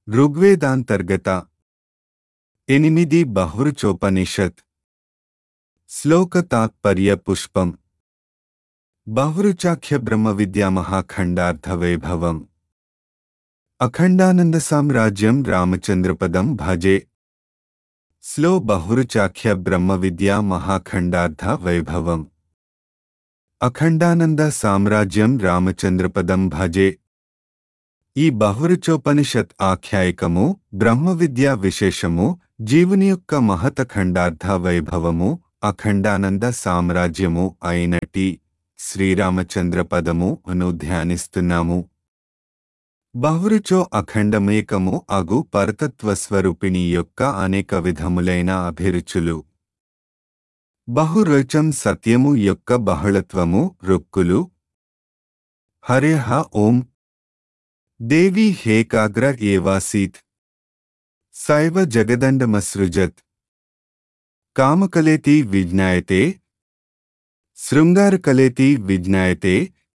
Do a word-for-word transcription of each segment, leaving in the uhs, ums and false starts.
ఋగ్వేదాంతర్గత ఎనిమిది బహురుచోపనిషత్ శ్లోక తాత్పర్య పుష్పం బహురుచాఖ్య బ్రహ్మ విద్యా మహాఖండార్థ వైభవం అఖండానంద సామ్రాజ్యం రామచంద్రపదం భజే స్లో బహురుచాఖ్య బ్రహ్మ విద్యా మహాఖండార్థ వైభవం అఖండానంద సామ్రాజ్యం రామచంద్రపదం భజే. ఈ బహురుచోపనిషత్ ఆఖ్యాయికము బ్రహ్మ విద్యా విశేషము జీవుని యొక్క మహత ఖండార్థ వైభవము అఖండానంద సామ్రాజ్యము అయినటి శ్రీరామచంద్రపదము అను ధ్యానిస్తున్నాము. బహురుచో అఖండమేకము అగు పరతత్వస్వరూపిణి యొక్క అనేక విధములైన అభిరుచులు. బహురుచం సత్యము యొక్క బహుళత్వము రుక్కులు. హరేహ ఓం దేవీ హేకాగ్ర ఏవాసీత్ సైవ జగదండమసృజత్ కామకలేతి విజ్ఞాయతే శృంగారకలేతి విజ్ఞాయతే.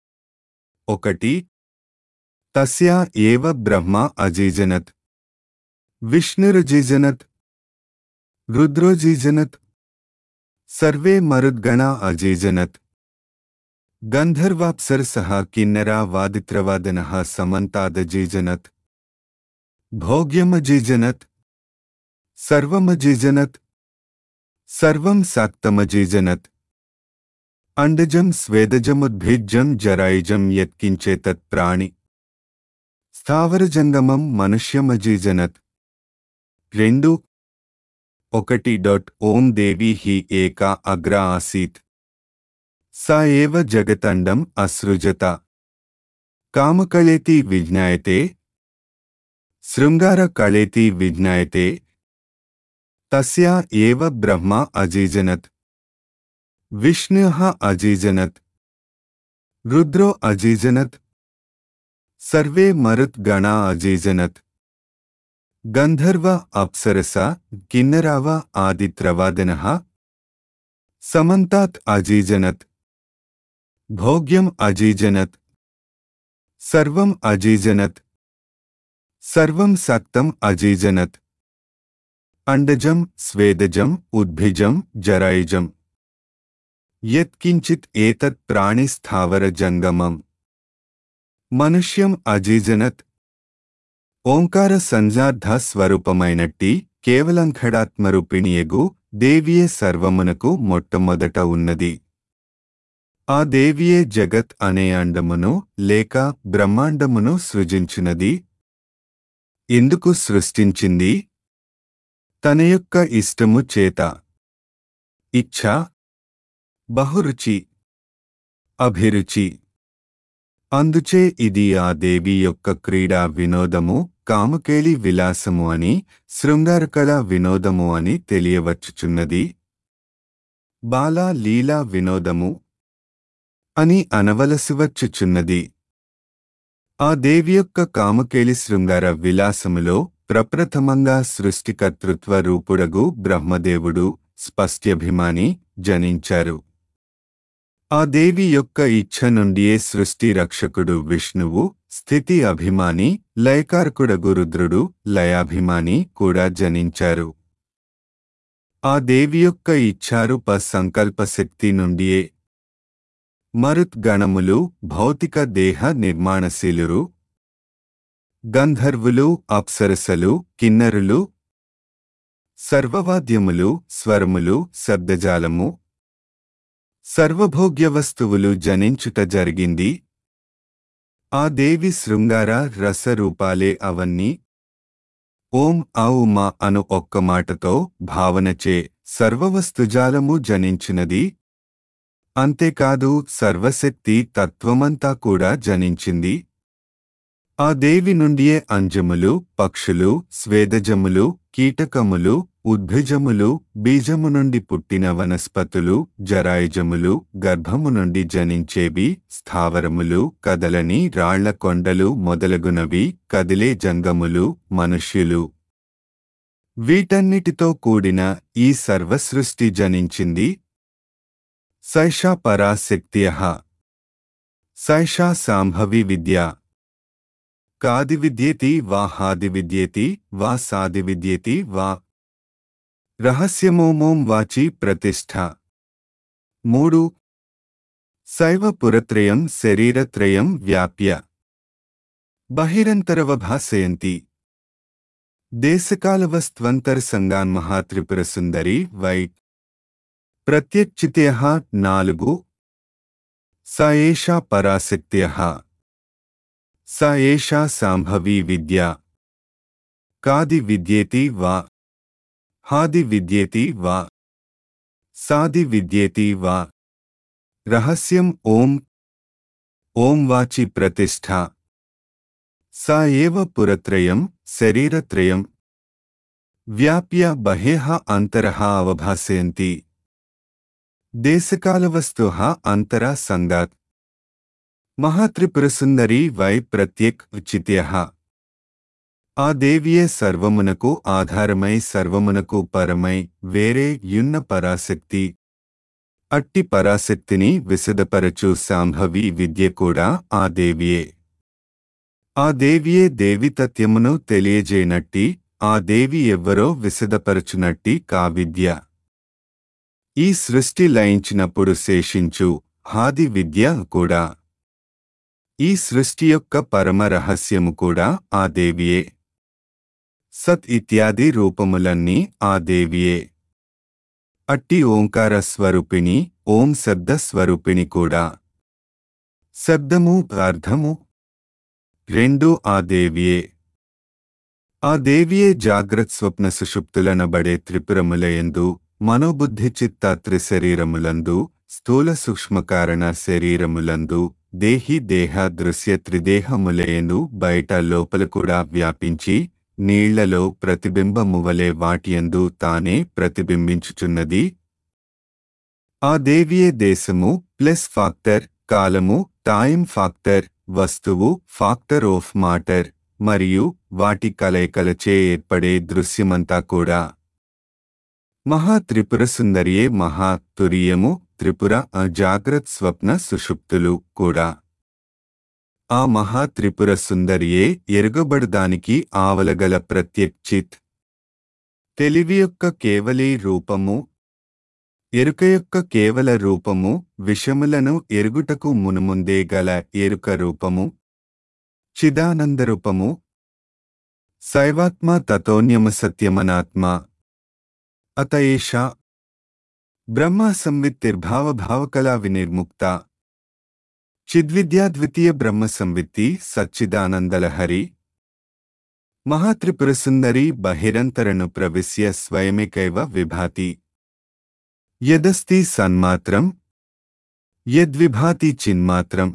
ఒకటి తస్యా ఏవ బ్రహ్మ అజీజనత్ విష్ణురజీజనత్ రుద్రోజీజనత్ సర్వే మరుద్గణా అజీజనత్ గంధర్వాప్సరసః కిన్నరా వాదిత్రవాదనః సమంతాదజీజనత్ భోగ్యమజీజనత్ సర్వమజీజనత్ సర్వం సాక్తమజీజనత్. అండజం స్వేదజముద్భిజ్జం జరాయుజం యత్కించేతత్ ప్రాణి స్థావరజంగమం మనుష్యమజీజనత్. రెండు ఒకటి డాట్ ఓం దేవీ హి ఏకా అగ్ర ఆసీత్ సా ఏవ జగతండం అసృజత కామకళేతి విజ్ఞాయతే శృంగార కళేతి విజ్ఞాయతే. తస్యా ఏవ బ్రహ్మ అజీజనత్ విష్ణుః అజీజనత్ రుద్రో అజీజనత్ సర్వే మరుత్ గణా అజీజనత్ గంధర్వ అప్సరస కిన్నరావ ఆదిత్రవాదనః సమంతాత్ అజీజనత్ భోగ్యం అజీజనత్ సర్వం అజీజనత్ సర్వం సక్తం అజీజనత్. అండజం స్వేదజం ఉద్భిజం జరాయుజం యత్కించిత్ ఏతత్ ప్రాణి స్థావర జంగమం మనుష్యం అజీజనత్. ఓంకార సంజార్థ స్వరూపమైనట్టి కేవలం ఖడాత్మరూపిణియగు దేవియే సర్వమునకు మొట్టమొదట ఉన్నది. ఆ దేవియే జగత్ అనే అండమును లేక బ్రహ్మాండమును సృజించినది. ఎందుకు సృష్టించింది? తన యొక్క ఇష్టము చేత. ఇచ్ఛ, బహురుచి, అభిరుచి. అందుచే ఇది ఆ దేవి యొక్క క్రీడా వినోదము, కామకేళి విలాసము అని, శృంగారకళ వినోదము అని తెలియవచ్చుచున్నది. బాలా లీలా వినోదము అని అనవలసివచ్చుచున్నది. ఆ దేవి యొక్క కామకేళి శృంగార విలాసములో ప్రప్రథమంగా సృష్టికర్తృత్వ రూపుడగు బ్రహ్మదేవుడు స్పష్ట్యభిమాని జనించారు. ఆ దేవి యొక్క ఇచ్ఛ నుండియే సృష్టి రక్షకుడు విష్ణువు, స్థితి అభిమాని, లయకారకుడగు రుద్రుడు, లయాభిమాని కూడా జనించారు. ఆ దేవి యొక్క ఇచ్ఛారూప సంకల్పశక్తి నుండియే మరుత్ గణములు భౌతిక దేహ నిర్మాణశీలురు. గంధర్వులు, అప్సరసలు, కిన్నరులు, సర్వవాద్యములు, స్వరములు, శబ్దజాలము, సర్వభోగ్య వస్తువులు జనించుట జరిగింది. ఆ దేవి శృంగార రసరూపాలే అవన్నీ. ఓం ఔ మా అను ఒక్క మాటతో భావనచే సర్వవస్తుజాలము జనించినది. అంతేకాదు సర్వశక్తి తత్వమంతా కూడా జనించింది. ఆ దేవి నుండియే అంజములు, పక్షులు, స్వేదజములు, కీటకములు, ఉద్భిజములు, బీజము నుండి పుట్టిన వనస్పతులు, జరాయుజములు, గర్భము నుండి జనించేవి, స్థావరములు, కదలని రాళ్ల కొండలు మొదలగునవి, కదిలే జంగములు, మనుష్యులు. వీటన్నిటితో కూడిన ఈ సర్వసృష్టి జనించింది. సైషా పరాశక్త్యః సైషా సాంభవి విద్యా కాది విద్యేతి వా హాది విద్యేతి వా సాది విద్యేతి వా రహస్యమోమోం వాచి ప్రతిష్ఠ. మూడు శైవ పురత్రయం శరీరత్రయం వ్యాప్య బహిరంతరవభాసయంతి. దేశకాలవస్త్వంతరసంగాన్మహాత్రిపురసుందరి వై ప్రత్యక్షిత్యః నాలుగు స ఏషా పరాశక్త్యః స ఏషా సాంభవీ విద్యా కాది విద్యేతి వా హాది విద్యేతి వా సాది విద్యేతి వా రహస్యం ఓం ఓం వాచి ప్రతిష్ఠ. స ఏవ పురత్రయం శరీరత్రయం వ్యాప్య బహ్యః అంతరః అవభాసయంతి. దేశకాలవస్తుః అంతరా సంగాత్ మహాత్రిపురసుందరి వై ప్రత్యేక్ చిత్యః. ఆ దేవియే సర్వమునకు ఆధారమై సర్వమునకు పరమై వేరే యున్న పరాశక్తి. అట్టి పరాశక్తిని విశదపరచు సాంభవి విద్య కూడా ఆ దేవియే. ఆ దేవియే దేవితత్యమును తెలియజేయనట్టి ఆ దేవి ఎవ్వరో విశదపరచునట్టి కా విద్య. ఈ సృష్టి లయించినప్పుడు శేషించు హాది విద్య కూడా. ఈ సృష్టి యొక్క పరమ రహస్యము కూడా ఆ దేవియే. సత్ ఇత్యాది రూపములన్నీ ఆ దేవియే. అట్టి ఓంకార స్వరూపిణి ఓం శబ్ద స్వరూపిణి కూడా. శబ్దము అర్థము రెండు ఆ దేవియే. ఆ దేవియే జాగ్రత్ స్వప్న సుషుప్తులనబడే త్రిపురములయందు మనోబుద్ధి చిత్త త్రిశరీరములందు స్థూల సూక్ష్మకారణ శరీరములందు దేహి దేహ దృశ్య త్రిదేహములయందు బయట లోపల కూడా వ్యాపించి నీళ్లలో ప్రతిబింబమువలే వాటియందు తానే ప్రతిబింబించుచున్నది. ఆ దేవియే దేశము ప్లస్ ఫాక్టర్, కాలము టైం ఫాక్టర్, వస్తువు ఫాక్టర్ ఆఫ్ మాటర్ మరియు వాటి కలయికలచే ఏర్పడే దృశ్యమంతా కూడా. మహా త్రిపురసుందరియే మహా తురియము త్రిపుర జాగ్రత్ స్వప్న సుషుప్తులు కూడా. ఆ మహా త్రిపుర సుందరియే ఎరుగబడుదానికి ఆవలగల ప్రత్యక్షిత్. తెలివి యొక్క కేవలీ రూపము, ఎరుక యొక్క కేవల రూపము, విషములను ఎరుగుటకు మునుముందే గల ఎరుక రూపము, చిదానందరూపము. శైవాత్మ తతోన్యమ సత్యమనాత్మ అత ఏషా బ్రహ్మ సంవిత్తిర్భావభావకలా వినిర్ముక్త. చిద్విద్యా ద్వితీయ బ్రహ్మ సంవిత్తి సచ్చిదానందలహరి. మహాత్రిపురసుందరి బహిరంతరను ప్రవిశ్య స్వయమేకైవ విభాతి. యదస్తి సన్మాత్రం యద్విభాతి చిన్మాత్రం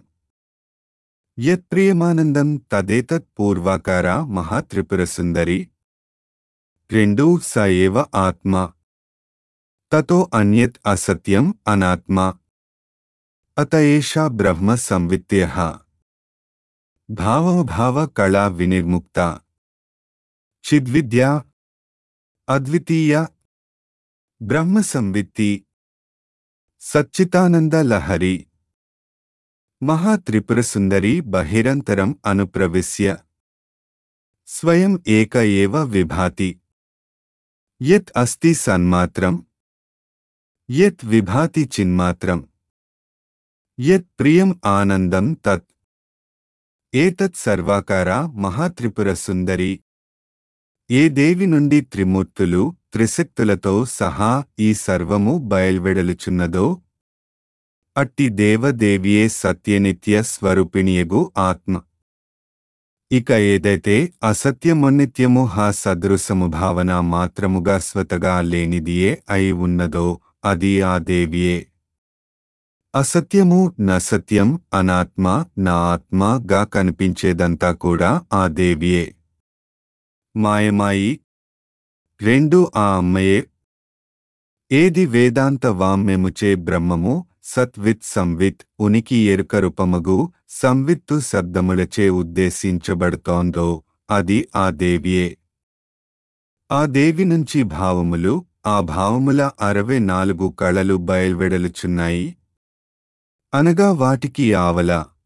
యత్ప్రియమానందం తదేతత్ పూర్వాకారా మహాత్రిపురసుందరి. రెండు స ఏవ ఆత్మ తతో అన్యత్ అసత్యం అనాత్మ అత ఏషా బ్రహ్మ సంవిత్యః భావభావ కళా వినిర్ముక్త. చిద్విద్యా అద్వితీయ బ్రహ్మ సంవిత్తి సచ్చితానంద లహరి. మహాత్రిపురసుందరి బహిరంతరం అనుప్రవిశ్య స్వయం ఏక ఏవ విభాతి. యత్ అస్తి సన్మాత్రం యత్ విభాతి చిన్మాత్రం యత్ ప్రియం ఆనందం తత్. ఏతత్ సర్వాకార మహాత్రిపురసుందరి. ఏ దేవి నుండి త్రిమూర్తులు త్రిశక్తులతో సహా ఈ సర్వము బయల్వెడలుచున్నదో అట్టి దేవదేవియే సత్యనిత్య స్వరూపిణియగు ఆత్మ. ఇక ఏదైతే అసత్యమునిత్యము హా సదృశము భావన మాత్రముగా స్వతగా లేనిదియే అయి ఉన్నదో అది ఆ దేవియే. అసత్యము నసత్యం అనాత్మ నా ఆత్మగా కనిపించేదంతా కూడా ఆ దేవియే. మాయమాయి రెండు ఆ అమ్మయే. ఏది వేదాంత వామ్యముచే బ్రహ్మము సత్విత్ సంవిత్ ఉనికి ఎరుక రూపమగు సంవిత్తు శబ్దములచే ఉద్దేశించబడుతోందో అది ఆ దేవియే. ఆ దేవి నుంచి భావములు, ఆ భావముల అరవై నాలుగు కళలు బయల్వెడలుచున్నాయి. అనగా వాటికి ఆవల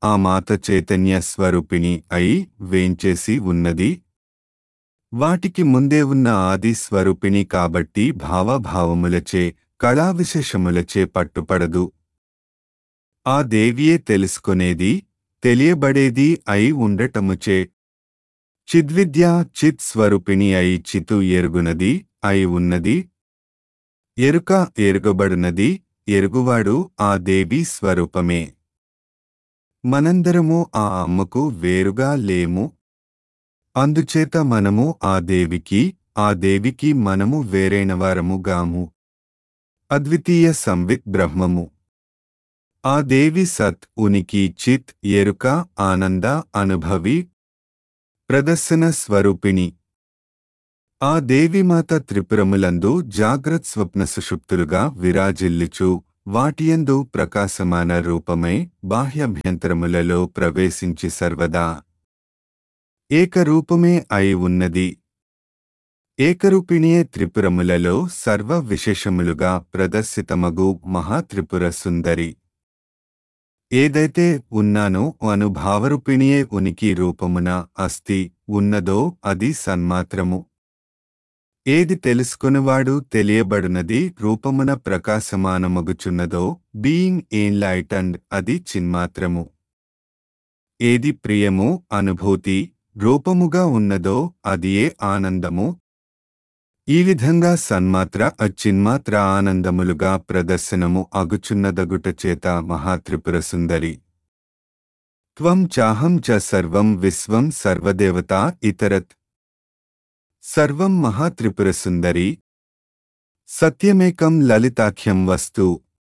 ఆ మాత చైతన్య స్వరూపిణి అయి వేంచేసి ఉన్నది. వాటికి ముందే ఉన్న ఆది స్వరూపిణి కాబట్టి భావభావములచే కళావిశేషములచే పట్టుపడదు. ఆ దేవియే తెలుసుకొనేది, తెలియబడేది అయి ఉండటముచే చిద్విద్యా చిత్ స్వరూపిణి అయి చితు ఎరుగునది అయి ఉన్నది. ఎరుక ఎరుగబడునది, ఎరుగువాడు ఆ దేవి స్వరూపమే. మనందరము ఆ అమ్మకు వేరుగా లేము. అందుచేత మనము ఆ దేవికి, ఆ దేవికి మనము వేరైనవారము గాము. అద్వితీయ సంవిత్ బ్రహ్మము. ఆ దేవి సత్, ఉనికి, చిత్, ఎరుక, ఆనంద, అనుభవి, ప్రదర్శన స్వరూపిణి. ఆ దేవిమాత త్రిపురములందు జాగ్రత్ స్వప్న సుషుప్తులుగా విరాజిల్లుచు వాటియందు ప్రకాశమాన రూపమై బాహ్యాభ్యంతరములలో ప్రవేశించి సర్వదా ఏకరూపమే అయి ఉన్నది. ఏకరూపిణియే త్రిపురములలో సర్వ విశేషములుగా ప్రదర్శితమగు మహాత్రిపుర సుందరి. ఏదైతే ఉన్నానో అను భావరూపిణియే ఉనికి రూపమున అస్తి ఉన్నదో అది సన్మాత్రము. ఏది తెలుసుకొనువాడు తెలియబడునది రూపమున ప్రకాశమానమగుచున్నదో బీయింగ్ ఎన్లైటన్డ్ అది చిన్మాత్రము. ఏది ప్రియము అనుభూతి రూపముగా ఉన్నదో అదియే ఆనందము. ఈ విధంగా సన్మాత్ర అచిన్మాత్ర ఆనందములుగా ప్రదర్శనము అగుచున్నదగుటచేత మహాత్రిపుర సుందరి. త్వం చాహం చ సర్వం విశ్వం సర్వదేవతా ఇతరత్. సర్వం మహాత్రిపుర సుందరి. సత్యమేకం లలితాఖ్యం వస్తు.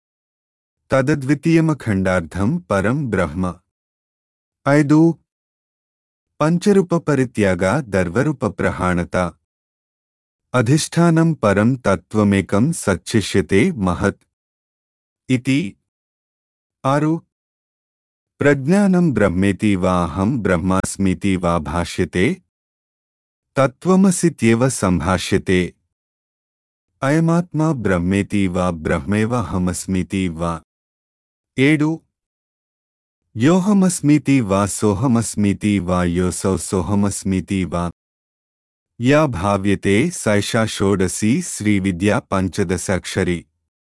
తదద్వితీయమఖండార్థం పరం బ్రహ్మ. ఐదు పంచరూప పరిత్యాగ దర్వరూప ప్రహాణత. అధిష్టానం పరం తత్వమేకం సచ్చిష్యతే మహత్. ఇతి. ఆరు ప్రజ్ఞానం బ్రహ్మేతి వా అహం బ్రహ్మాస్మితి వా భాష్యతే. తత్వమసిత్యేవ సంభాష్యతే. అయమాత్మా బ్రహ్మేతి వా బ్రహ్మేవాహమస్మితి వా. ఏడు యోహమస్మితి వా సోహమస్మితి వా యోసౌ సోహమస్మితి వా. యా భావ్యతే సైషా షోడశీ శ్రీవిద్యా పంచదశాక్షరి.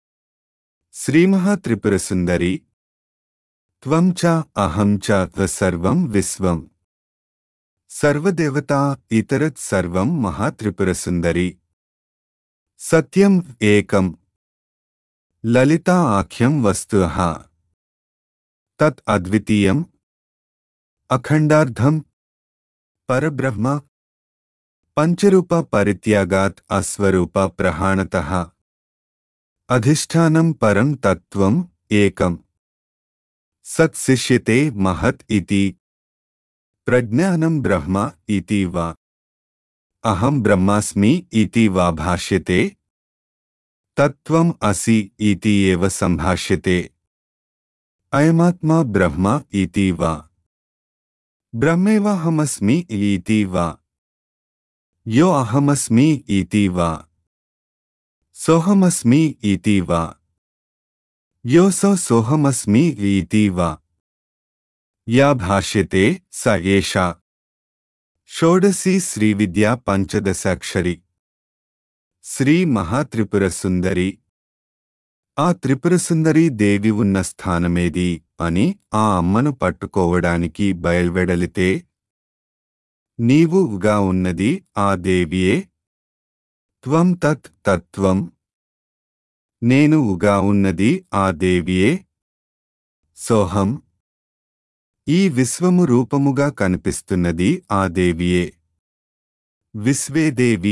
శ్రీమహాత్రిపురసుందరి. త్వం చ అహం చ సర్వం విశ్వం. సర్వదేవతా ఇతరత్ సర్వం మహాత్రిపురసుందరి. సత్యం ఏకం. లలితా ఆఖ్యం వస్తుః. తత్ అద్వితీయం. అఖండార్థం. పరబ్రహ్మ. పంచరూప పరిత్యాగాత్ అస్వరూప ప్రహాణతః. అధిష్టానం పరం తత్వం ఏకం. సత్సిష్యతే మహత్ ఇతి. ప్రజ్ఞానం బ్రహ్మ ఇతి వా. అహం బ్రహ్మాస్మి ఇతి వా భాష్యతే. తత్వం అసి ఇతి ఏవ సంభాష్యతే. అయమాత్మా బ్రహ్మ ఇతి వా. బ్రహ్మేవాహమస్మి ఇతి వా. యో అహమస్మి ఇతి వా. సోహమస్మి ఇతి వా. యోసౌ సోహమస్మి ఇతి వా. యా భాష్యతే స ఏషా. షోడశీ శ్రీవిద్యా పంచదశాక్షరి. శ్రీ మహాత్రిపుర సుందరి. ఆ త్రిపురసుందరి దేవి ఉన్న స్థానమేది అని ఆ అమ్మను పట్టుకోవడానికి బయల్వెడలితే నీవు ఉగా ఉన్నది ఆ దేవియే. త్వం తత్ తత్వం. నేను ఉగా ఉన్నది ఆ దేవియే. సోహం. ఈ విశ్వము రూపముగా కనిపిస్తున్నది ఆ దేవియే. విశ్వేదేవి.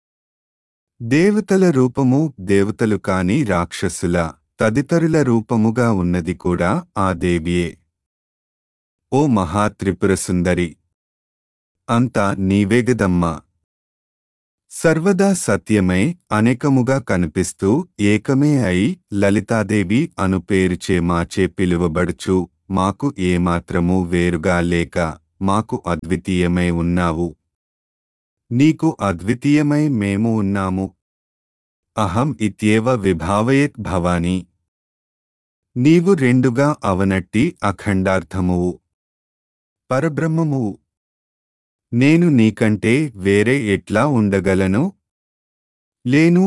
దేవతల రూపము దేవతలు కాని రాక్షసుల తదితరుల రూపముగా ఉన్నది కూడా ఆ దేవియే. ఓ మహాత్రిపురసుందరి. అంతా నీవేగదమ్మా. సర్వదా సత్యమై అనేకముగా కనిపిస్తూ ఏకమే అయి లలితాదేవి అను పేరుచే మాచే పిలువబడుచు మాకు ఏమాత్రమూ వేరుగా లేక మాకు అద్వితీయమై ఉన్నావు. నీకు అద్వితీయమై మేము ఉన్నాము. అహం ఇత్యేవ విభావయేత్ భవాని. నీవు రెండుగా అవనట్టి అఖండార్థమువు పరబ్రహ్మమువు. నేను నీకంటే వేరే ఎట్లా ఉండగలను? లేను.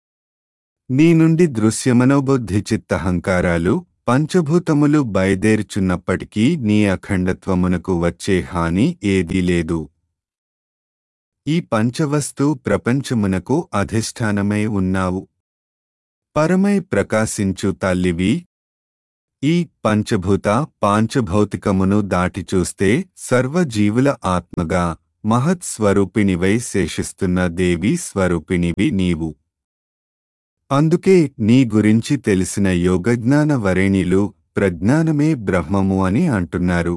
నీ నుండి దృశ్యమనోబుద్ధి చిత్తహంకారాలు పంచభూతములు బయదేరుచున్నప్పటికీ నీ అఖండత్వమునకు వచ్చే హాని ఏదీ లేదు. ఈ పంచవస్తు ప్రపంచమునకు అధిష్టానమై ఉన్నావు. పరమై ప్రకాశించు తల్లివి. ఈ పంచభూత పాంచభౌతికమును దాటి చూస్తే సర్వజీవుల ఆత్మగా మహత్ స్వరూపిణివై శేషిస్తున్న దేవీ స్వరూపిణివి నీవు. అందుకే నీ గురించి తెలిసిన యోగజ్ఞాన వరేణ్యులు ప్రజ్ఞానమే బ్రహ్మము అని అంటున్నారు.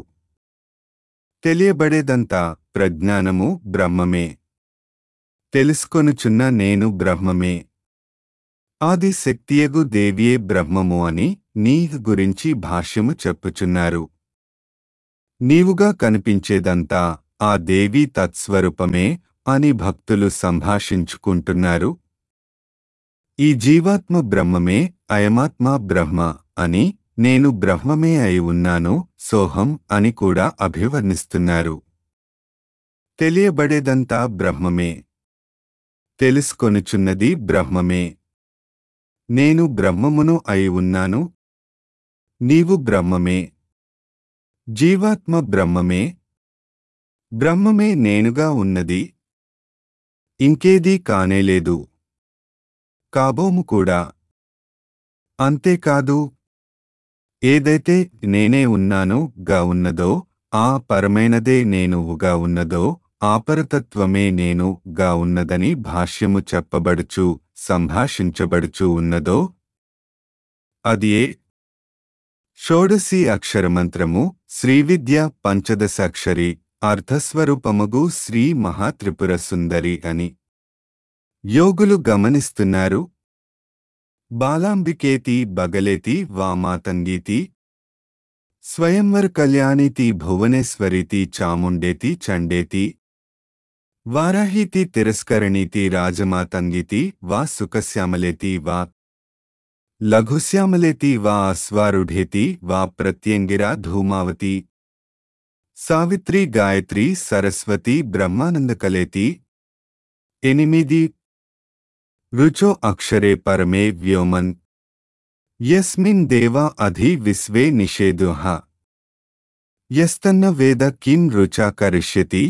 తెలియబడేదంతా ప్రజ్ఞానము బ్రహ్మమే. తెలుసుకొనుచున్న నేను బ్రహ్మమే. ఆది శక్తియగు దేవియే బ్రహ్మము అని నీ గురించి భాష్యము చెప్పుచున్నారు. నీవుగా కనిపించేదంతా ఆ దేవీ తత్స్వరూపమే అని భక్తులు సంభాషించుకుంటున్నారు. ఈ జీవాత్మ బ్రహ్మమే, అయమాత్మ బ్రహ్మ అని, నేను బ్రహ్మమే అయి ఉన్నాను, సోహం అని కూడా అభివర్ణిస్తున్నారు. తెలియబడేదంతా బ్రహ్మమే. తెలుసుకొనుచున్నది బ్రహ్మమే. నేను బ్రహ్మమును అయి ఉన్నాను. నీవు బ్రహ్మమే. జీవాత్మ బ్రహ్మమే. బ్రహ్మమే నేనుగా ఉన్నది. ఇంకేదీ కానేలేదు. కాబోము కూడా. అంతేకాదు, ఏదైతే నేనే ఉన్నాను గా ఉన్నదో, ఆ పరమైనదే నేనుగా ఉన్నదో, ఆ పరతత్వమే నేను గా ఉన్నదని భాష్యము చెప్పబడుచు సంభాషించబడుచు ఉన్నదో అది ఏ షోడశి అక్షరమంత్రము శ్రీవిద్య పంచదశాక్షరి అర్థస్వరూపముగు శ్రీ మహాత్రిపుర సుందరి అని యోగులు గమనిస్తున్నారు. బాలాంబికేతి బగలేతి వామాతంగీతి స్వయంవర కళ్యాణీతి భువనేశ్వరీతి చాముండేతి చండేతి వారాహీతి తిరస్కరణీతి రాజమాతంగీతి వా సుఖశ్యామలేతి వా లఘుశ్యామలేతి వా అశ్వారుఢేతి వా ప్రత్యంగిరా ధూమావతి సావిత్రి గాయత్రి సరస్వతి బ్రహ్మానందకలేతి. ఎనిమిది రుచో అక్షరే పరమే వ్యోమన్ యస్మిన్ దేవా అధి విశ్వే నిషేధుః యస్తన్న వేద కిం రుచా కరిష్యతి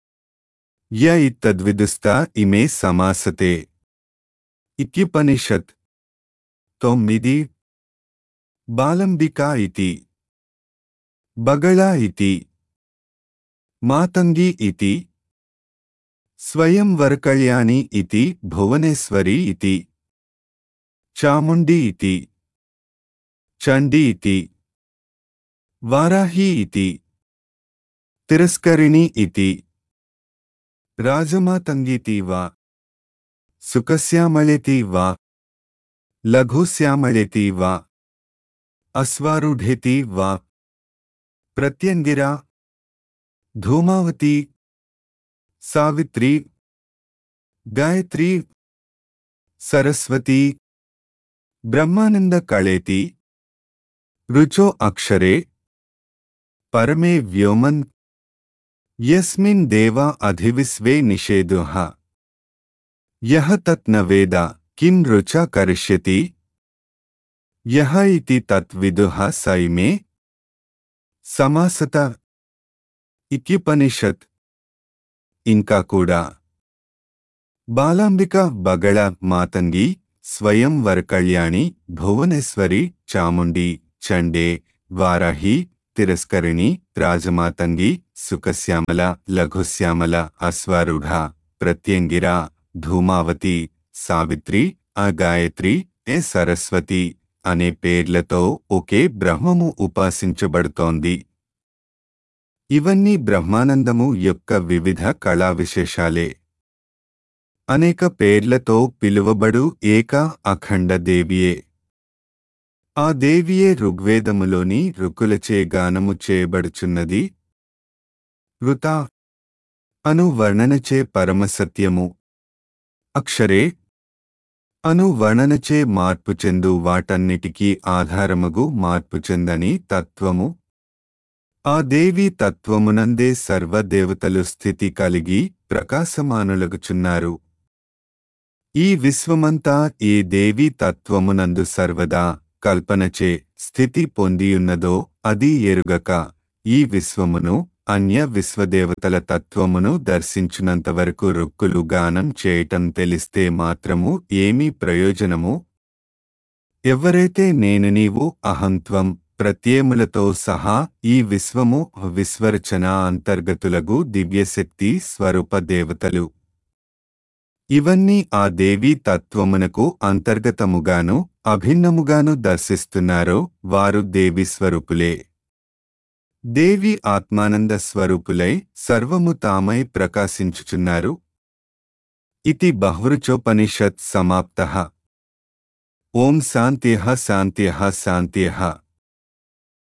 య ఇత్తద్విదుస్త ఇమే సమాసతే. ఇత్యుపనిషత్. తొమ్మిది బాలంబికా ఇతి బగళా ఇతి మాతంగి ఇతి స్వయంవరకళ్యాణి ఇతి భువనేశ్వరి ఇతి చాముండి ఇతి చండి ఇతి వారాహి ఇతి తిరస్కరిణి ఇతి రాజమాతంగీతి వా సుఖశ్యామళేతి వా లఘుశ్యామళేతి వా అశ్వారుఢేతి వా ప్రత్యంగిరా ధూమావతి సావిత్రి గాయత్రి సరస్వతి బ్రహ్మానంద కళేతి. రుచో అక్షరే పరమే వ్యోమన్ యస్మిన్ దేవా అధివిశ్వే నిషేధుః యః తత్ న వేద కిం రుచా కరిష్యతి యః ఇతి తత్ విదుః స ఇమే సమాసత. ఇత్యుపనిషత్. ఇంకా కూడా బాలాంబిక బగళ మాతంగి స్వయం వరకళ్యాణి భువనేశ్వరి చాముండి చండే వారాహి తిరస్కరిణి రాజమాతంగి సుఖశ్యామల లఘుశ్యామల అశ్వారూఢ ప్రత్యంగిరా ధూమావతి సావిత్రి ఆ గాయత్రి ఏ సరస్వతి అనే పేర్లతో ఒకే బ్రహ్మము ఉపాసించబడుతోంది. ఇవన్నీ బ్రహ్మానందము యొక్క వివిధ కళా విశేషాలే. అనేక పేర్లతో పిలువబడు ఏక అఖండ దేవియే. ఆ దేవియే ఋగ్వేదములోని ఋకులచే గానము చేయబడుచున్నది. ఋత అను వర్ణనచే పరమసత్యము. అక్షరే అను వర్ణనచే మార్పు చెందు వాటన్నిటికీ ఆధారమగు మార్పు చెందని తత్వము. ఆ దేవీ తత్వమునందే సర్వదేవతలు స్థితి కలిగి ప్రకాశమానులగుచున్నారు. ఈ విశ్వమంతా ఏ దేవీ తత్వమునందు సర్వదా కల్పనచే స్థితి పొందియున్నదో అది ఎరుగక ఈ విశ్వమును అన్య విశ్వదేవతల తత్వమును దర్శించునంతవరకు రుక్కులు గానం చేయటం తెలిస్తే మాత్రము ఏమీ ప్రయోజనము? ఎవరైతే నేను నీవు అహంత్వం ప్రత్యయములతో సహా ఈ విశ్వము విశ్వరచన అంతర్గతులగు దివ్యశక్తి స్వరూప దేవతలు ఇవన్నీ ఆ దేవీ తత్వమునకు అంతర్గతముగాను అభిన్నముగాను దర్శిస్తున్నారో వారు దేవీ స్వరూపులే. దేవి ఆత్మానంద స్వరూపులై సర్వము తామై ప్రకాశించుచున్నారు. ఇతి బహురుచోపనిషత్ సమాప్తః. ఓం శాంత్యః శాంత్యః శాంత్యః.